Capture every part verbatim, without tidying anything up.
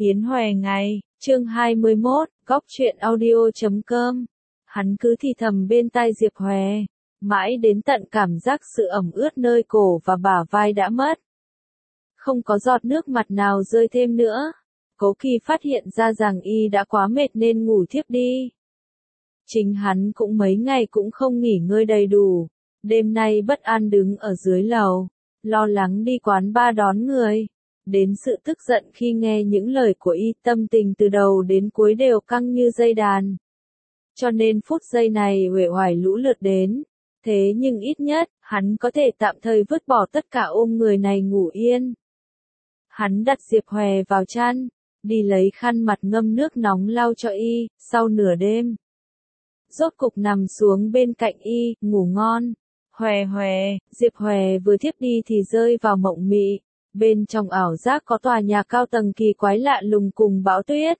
Yến Hòe ngày, chương hai mươi mốt, góc truyện audio chấm com. Hắn cứ thì thầm bên tai Diệp Hòe, mãi đến tận cảm giác sự ẩm ướt nơi cổ và bả vai đã mất. Không có giọt nước mặt nào rơi thêm nữa. Cố Kỳ phát hiện ra rằng y đã quá mệt nên ngủ thiếp đi. Chính hắn cũng mấy ngày cũng không nghỉ ngơi đầy đủ. Đêm nay bất an đứng ở dưới lầu, lo lắng đi quán bar đón người. Đến sự tức giận khi nghe những lời của y, tâm tình từ đầu đến cuối đều căng như dây đàn. Cho nên phút giây này uể oải lũ lượt đến. Thế nhưng ít nhất, hắn có thể tạm thời vứt bỏ tất cả ôm người này ngủ yên. Hắn đặt Diệp Hòe vào chăn, đi lấy khăn mặt ngâm nước nóng lau cho y, sau nửa đêm. Rốt cục nằm xuống bên cạnh y, ngủ ngon. Hòe hòe, Diệp Hòe vừa thiếp đi thì rơi vào mộng mị. Bên trong ảo giác có tòa nhà cao tầng kỳ quái lạ lùng cùng bão tuyết.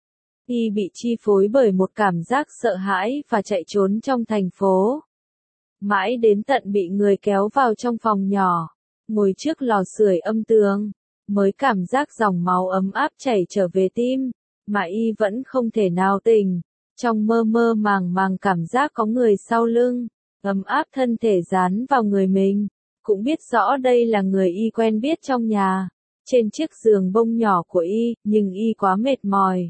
Y bị chi phối bởi một cảm giác sợ hãi và chạy trốn trong thành phố. Mãi đến tận bị người kéo vào trong phòng nhỏ, ngồi trước lò sưởi âm tường, mới cảm giác dòng máu ấm áp chảy trở về tim, mà y vẫn không thể nào tỉnh. Trong mơ mơ màng màng cảm giác có người sau lưng, ấm áp thân thể dán vào người mình. Cũng biết rõ đây là người y quen biết trong nhà, trên chiếc giường bông nhỏ của y, nhưng y quá mệt mỏi.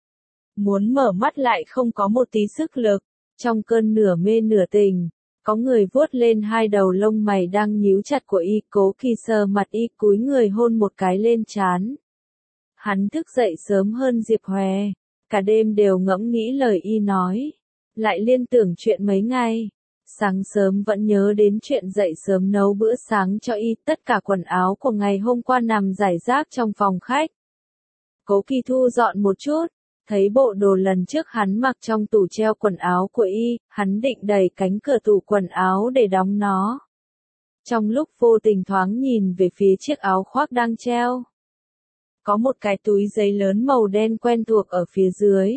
Muốn mở mắt lại không có một tí sức lực, trong cơn nửa mê nửa tỉnh, có người vuốt lên hai đầu lông mày đang nhíu chặt của y, Cố Kỳ sờ mặt y, cúi người hôn một cái lên trán. Hắn thức dậy sớm hơn Diệp Hòe, cả đêm đều ngẫm nghĩ lời y nói, lại liên tưởng chuyện mấy ngày. Sáng sớm vẫn nhớ đến chuyện dậy sớm nấu bữa sáng cho y, tất cả quần áo của ngày hôm qua nằm rải rác trong phòng khách. Cố Kỳ thu dọn một chút, thấy bộ đồ lần trước hắn mặc trong tủ treo quần áo của y, hắn định đẩy cánh cửa tủ quần áo để đóng nó. Trong lúc vô tình thoáng nhìn về phía chiếc áo khoác đang treo, có một cái túi giấy lớn màu đen quen thuộc ở phía dưới.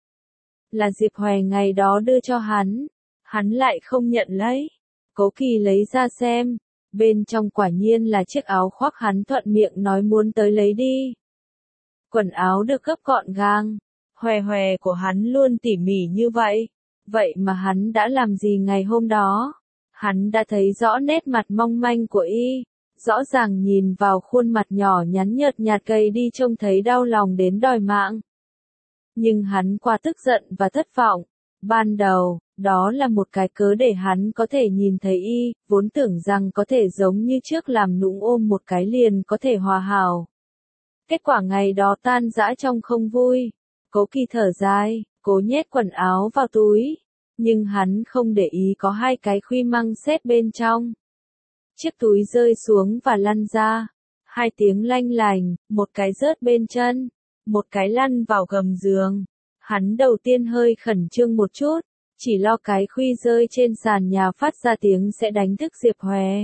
Là Diệp Hòe ngày đó đưa cho hắn. Hắn lại không nhận lấy. Cố Kỳ lấy ra xem, bên trong quả nhiên là chiếc áo khoác hắn thuận miệng nói muốn tới lấy đi. Quần áo được gấp gọn gàng, Hòe hòe của hắn luôn tỉ mỉ như vậy. Vậy mà hắn đã làm gì ngày hôm đó? Hắn đã thấy rõ nét mặt mong manh của y, rõ ràng nhìn vào khuôn mặt nhỏ nhắn nhợt nhạt gầy đi trông thấy đau lòng đến đòi mạng. Nhưng hắn quá tức giận và thất vọng. Ban đầu, đó là một cái cớ để hắn có thể nhìn thấy y, vốn tưởng rằng có thể giống như trước làm nũng ôm một cái liền có thể hòa hảo. Kết quả ngày đó tan rã trong không vui. Cố Kỳ thở dài, cố nhét quần áo vào túi. Nhưng hắn không để ý có hai cái khuy măng xếp bên trong. Chiếc túi rơi xuống và lăn ra. Hai tiếng lanh lành, một cái rớt bên chân, một cái lăn vào gầm giường. Hắn đầu tiên hơi khẩn trương một chút, chỉ lo cái khuy rơi trên sàn nhà phát ra tiếng sẽ đánh thức Diệp Hòe.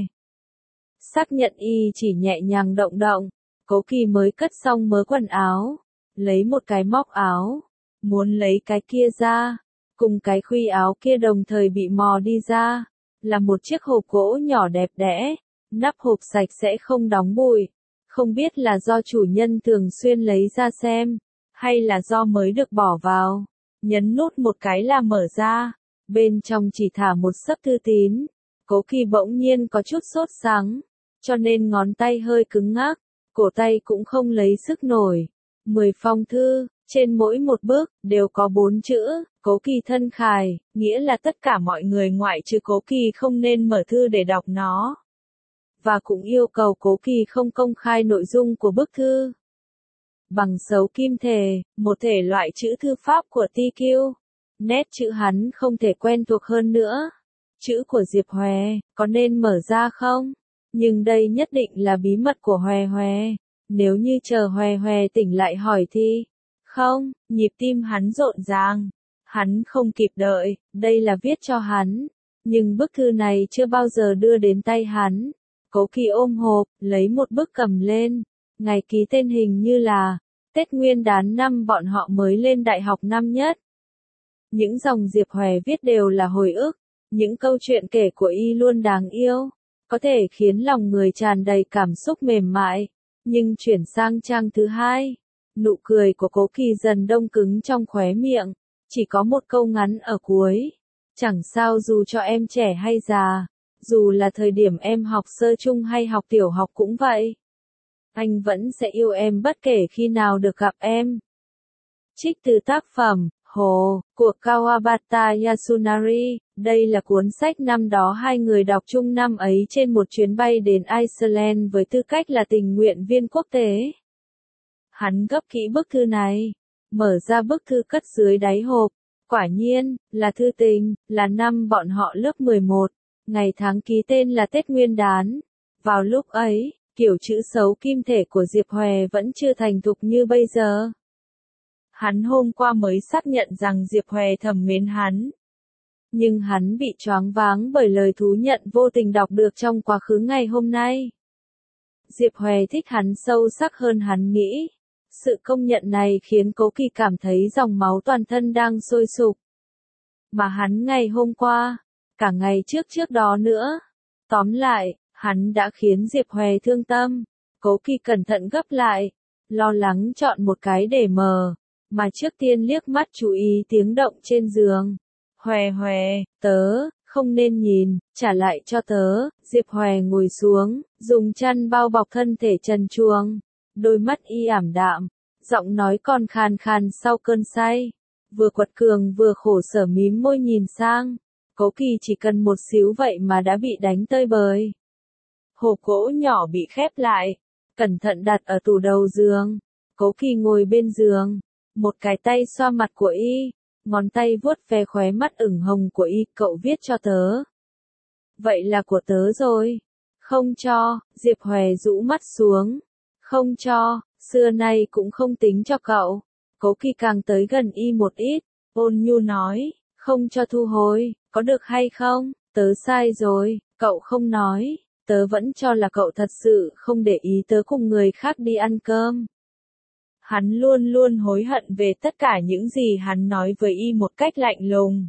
Xác nhận y chỉ nhẹ nhàng động động, Cố Kỳ mới cất xong mớ quần áo, lấy một cái móc áo, muốn lấy cái kia ra, cùng cái khuy áo kia đồng thời bị mò đi ra, là một chiếc hộp gỗ nhỏ đẹp đẽ, nắp hộp sạch sẽ không đóng bụi, không biết là do chủ nhân thường xuyên lấy ra xem, hay là do mới được bỏ vào. Nhấn nút một cái là mở ra, bên trong chỉ thả một xấp thư tín. Cố Kỳ bỗng nhiên có chút sốt sắng, cho nên ngón tay hơi cứng ngắc, cổ tay cũng không lấy sức nổi. Mười phong thư, trên mỗi một bức, đều có bốn chữ, Cố Kỳ thân khài, nghĩa là tất cả mọi người ngoại trừ Cố Kỳ không nên mở thư để đọc nó. Và cũng yêu cầu Cố Kỳ không công khai nội dung của bức thư. Bằng dấu kim thể, một thể loại chữ thư pháp của tê quy. Nét chữ hắn không thể quen thuộc hơn nữa. Chữ của Diệp Hòe, có nên mở ra không? Nhưng đây nhất định là bí mật của Hòe Hòe. Nếu như chờ Hòe Hòe tỉnh lại hỏi thì... Không, nhịp tim hắn rộn ràng. Hắn không kịp đợi, đây là viết cho hắn. Nhưng bức thư này chưa bao giờ đưa đến tay hắn. Cố Kỳ ôm hộp, lấy một bức cầm lên. Ngày ký tên hình như là Tết Nguyên đán năm bọn họ mới lên đại học năm nhất. Những dòng Diệp Hòe viết đều là hồi ức, những câu chuyện kể của y luôn đáng yêu, có thể khiến lòng người tràn đầy cảm xúc mềm mại. Nhưng chuyển sang trang thứ hai, Nụ cười của Cố Kỳ dần đông cứng trong khóe miệng, chỉ có một câu ngắn ở cuối. Chẳng sao dù cho em trẻ hay già, dù là thời điểm em học sơ chung hay học tiểu học cũng vậy. Anh vẫn sẽ yêu em bất kể khi nào được gặp em. Trích từ tác phẩm Hồ của Kawabata Yasunari, đây là cuốn sách năm đó hai người đọc chung năm ấy trên một chuyến bay đến Iceland với tư cách là tình nguyện viên quốc tế. Hắn gấp kỹ bức thư này, mở ra bức thư cất dưới đáy hộp, quả nhiên, là thư tình, là năm bọn họ lớp mười một, ngày tháng ký tên là Tết Nguyên đán. Vào lúc ấy, kiểu chữ xấu kim thể của Diệp Hòe vẫn chưa thành thục như bây giờ. Hắn hôm qua mới xác nhận rằng Diệp Hòe thầm mến hắn. Nhưng hắn bị choáng váng bởi lời thú nhận vô tình đọc được trong quá khứ ngày hôm nay. Diệp Hòe thích hắn sâu sắc hơn hắn nghĩ. Sự công nhận này khiến Cố Kỳ cảm thấy dòng máu toàn thân đang sôi sục. Mà hắn ngày hôm qua, cả ngày trước trước đó nữa. Tóm lại, hắn đã khiến Diệp Hòe thương tâm. Cố Kỳ cẩn thận gấp lại, lo lắng chọn một cái để mờ, mà trước tiên liếc mắt chú ý tiếng động trên giường. Hòe hòe, tớ, không nên nhìn, trả lại cho tớ. Diệp Hòe ngồi xuống, dùng chăn bao bọc thân thể trần truồng. Đôi mắt y ảm đạm, giọng nói còn khàn khàn sau cơn say. Vừa quật cường vừa khổ sở mím môi nhìn sang. Cố Kỳ chỉ cần một xíu vậy mà đã bị đánh tơi bời. Hộp gỗ nhỏ bị khép lại, cẩn thận đặt ở tủ đầu giường. Cố Kỳ ngồi bên giường, một cái tay xoa mặt của y, ngón tay vuốt ve khóe mắt ửng hồng của y. Cậu viết cho tớ. Vậy là của tớ rồi. Không cho, Diệp Hòe rũ mắt xuống. Không cho, xưa nay cũng không tính cho cậu. Cố Kỳ càng tới gần y một ít, ôn nhu nói, không cho thu hồi, có được hay không? Tớ sai rồi, cậu không nói, tớ vẫn cho là cậu thật sự không để ý tớ cùng người khác đi ăn cơm. Hắn luôn luôn hối hận về tất cả những gì hắn nói với y một cách lạnh lùng.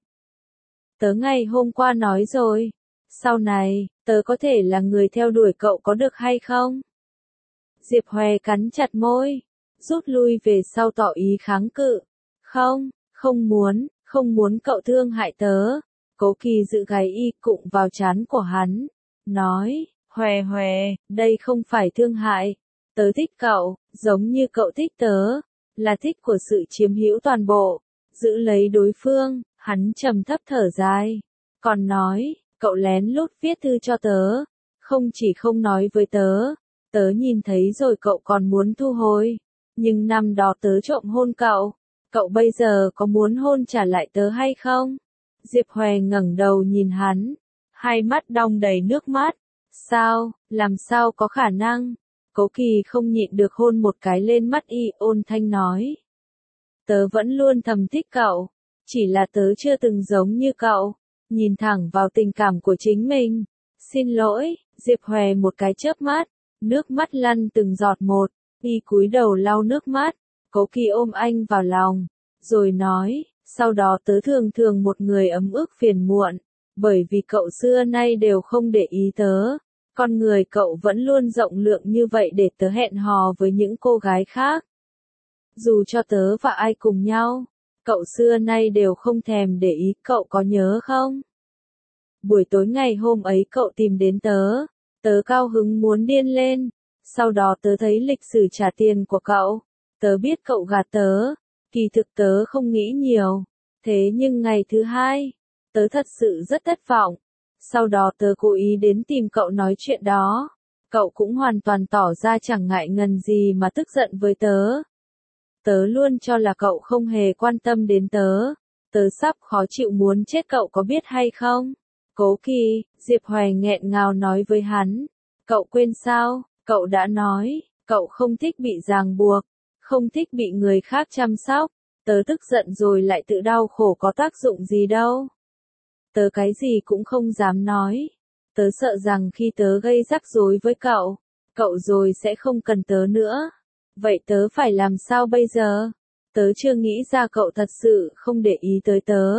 Tớ ngày hôm qua nói rồi, sau này, tớ có thể là người theo đuổi cậu có được hay không? Diệp Hòe cắn chặt môi, rút lui về sau tỏ ý kháng cự. Không, không muốn, không muốn cậu thương hại tớ. Cố Kỳ giữ gáy y cụng vào trán của hắn, nói, Hòe Hòe, đây không phải thương hại. Tớ thích cậu, giống như cậu thích tớ, là thích của sự chiếm hữu toàn bộ, giữ lấy đối phương. Hắn trầm thấp thở dài, còn nói, cậu lén lút viết thư cho tớ, không chỉ không nói với tớ, tớ nhìn thấy rồi cậu còn muốn thu hồi, nhưng năm đó tớ trộm hôn cậu, cậu bây giờ có muốn hôn trả lại tớ hay không? Diệp Hòe ngẩng đầu nhìn hắn, hai mắt đong đầy nước mắt, sao, làm sao có khả năng? Cố Kỳ không nhịn được hôn một cái lên mắt y, ôn thanh nói. Tớ vẫn luôn thầm thích cậu, chỉ là tớ chưa từng giống như cậu, nhìn thẳng vào tình cảm của chính mình. Xin lỗi, Diệp Hòe một cái chớp mắt, nước mắt lăn từng giọt một, y cúi đầu lau nước mắt. Cố Kỳ ôm anh vào lòng, rồi nói, sau đó tớ thường thường một người ấm ức phiền muộn, bởi vì cậu xưa nay đều không để ý tớ. Con người cậu vẫn luôn rộng lượng như vậy để tớ hẹn hò với những cô gái khác. Dù cho tớ và ai cùng nhau, cậu xưa nay đều không thèm để ý, cậu có nhớ không? Buổi tối ngày hôm ấy cậu tìm đến tớ, tớ cao hứng muốn điên lên, sau đó tớ thấy lịch sử trả tiền của cậu, tớ biết cậu gạt tớ, kỳ thực tớ không nghĩ nhiều, thế nhưng ngày thứ hai, tớ thật sự rất thất vọng. Sau đó tớ cố ý đến tìm cậu nói chuyện đó. Cậu cũng hoàn toàn tỏ ra chẳng ngại ngần gì mà tức giận với tớ. Tớ luôn cho là cậu không hề quan tâm đến tớ. Tớ sắp khó chịu muốn chết, cậu có biết hay không? Cố Kỳ, Diệp Hòe nghẹn ngào nói với hắn. Cậu quên sao, cậu đã nói, cậu không thích bị ràng buộc, không thích bị người khác chăm sóc. Tớ tức giận rồi lại tự đau khổ có tác dụng gì đâu. Tớ cái gì cũng không dám nói. Tớ sợ rằng khi tớ gây rắc rối với cậu, cậu rồi sẽ không cần tớ nữa. Vậy tớ phải làm sao bây giờ? Tớ chưa nghĩ ra cậu thật sự không để ý tới tớ.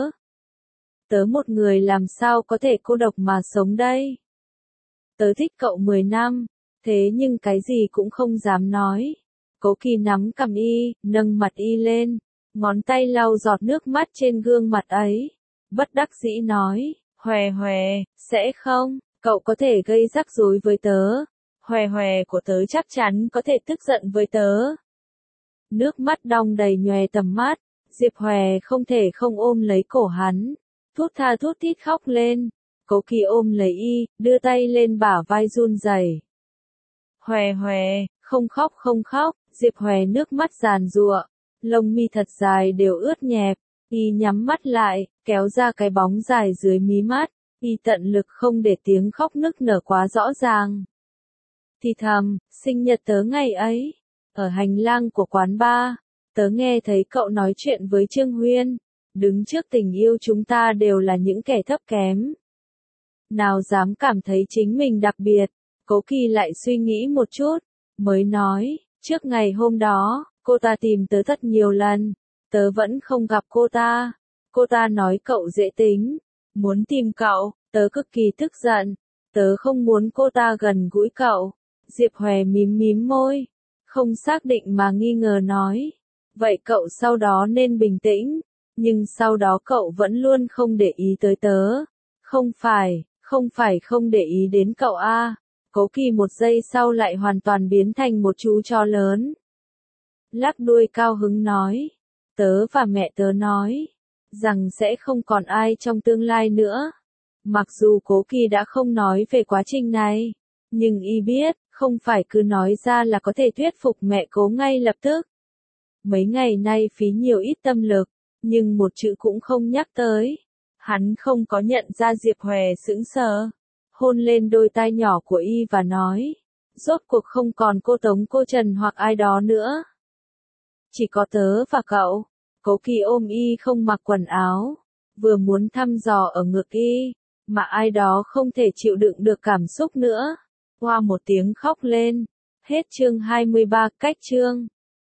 Tớ một người làm sao có thể cô độc mà sống đây? Tớ thích cậu mười năm, thế nhưng cái gì cũng không dám nói. Cố Kỳ nắm cằm y, nâng mặt y lên, ngón tay lau giọt nước mắt trên gương mặt ấy. Bất đắc dĩ nói, Hòe Hòe, sẽ không, cậu có thể gây rắc rối với tớ. Hòe Hòe của tớ chắc chắn có thể tức giận với tớ. Nước mắt đong đầy nhòe tầm mắt, Diệp Hòe không thể không ôm lấy cổ hắn. Thút tha thút thít khóc lên. Cố Kỳ ôm lấy y, đưa tay lên bả vai run rẩy. Hòe Hòe, không khóc không khóc, Diệp Hòe nước mắt giàn giụa, lông mi thật dài đều ướt nhẹp, y nhắm mắt lại, kéo ra cái bóng dài dưới mí mắt, y tận lực không để tiếng khóc nức nở quá rõ ràng. Thì thầm, sinh nhật tớ ngày ấy, ở hành lang của quán bar, tớ nghe thấy cậu nói chuyện với Trương Huyên, đứng trước tình yêu chúng ta đều là những kẻ thấp kém. Nào dám cảm thấy chính mình đặc biệt, Cố Kỳ lại suy nghĩ một chút, mới nói, trước ngày hôm đó, cô ta tìm tớ thật nhiều lần, tớ vẫn không gặp cô ta. Cô ta nói cậu dễ tính, muốn tìm cậu, tớ cực kỳ tức giận, tớ không muốn cô ta gần gũi cậu. Diệp Hòe mím mím môi, không xác định mà nghi ngờ nói, vậy cậu sau đó nên bình tĩnh, nhưng sau đó cậu vẫn luôn không để ý tới tớ. Không phải, không phải không để ý đến cậu a. À. Cố Kỳ một giây sau lại hoàn toàn biến thành một chú chó lớn. Lắc đuôi cao hứng nói, tớ và mẹ tớ nói, rằng sẽ không còn ai trong tương lai nữa. Mặc dù Cố Kỳ đã không nói về quá trình này, nhưng y biết, không phải cứ nói ra là có thể thuyết phục mẹ Cố ngay lập tức. Mấy ngày nay phí nhiều ít tâm lực, nhưng một chữ cũng không nhắc tới. Hắn không có nhận ra Diệp Hòe sững sờ, hôn lên đôi tai nhỏ của y và nói, rốt cuộc không còn cô Tống cô Trần hoặc ai đó nữa. Chỉ có tớ và cậu. Cố Kỳ ôm y không mặc quần áo, vừa muốn thăm dò ở ngực y, mà ai đó không thể chịu đựng được cảm xúc nữa. Hoa một tiếng khóc lên. Hết chương hai mươi ba, cách chương.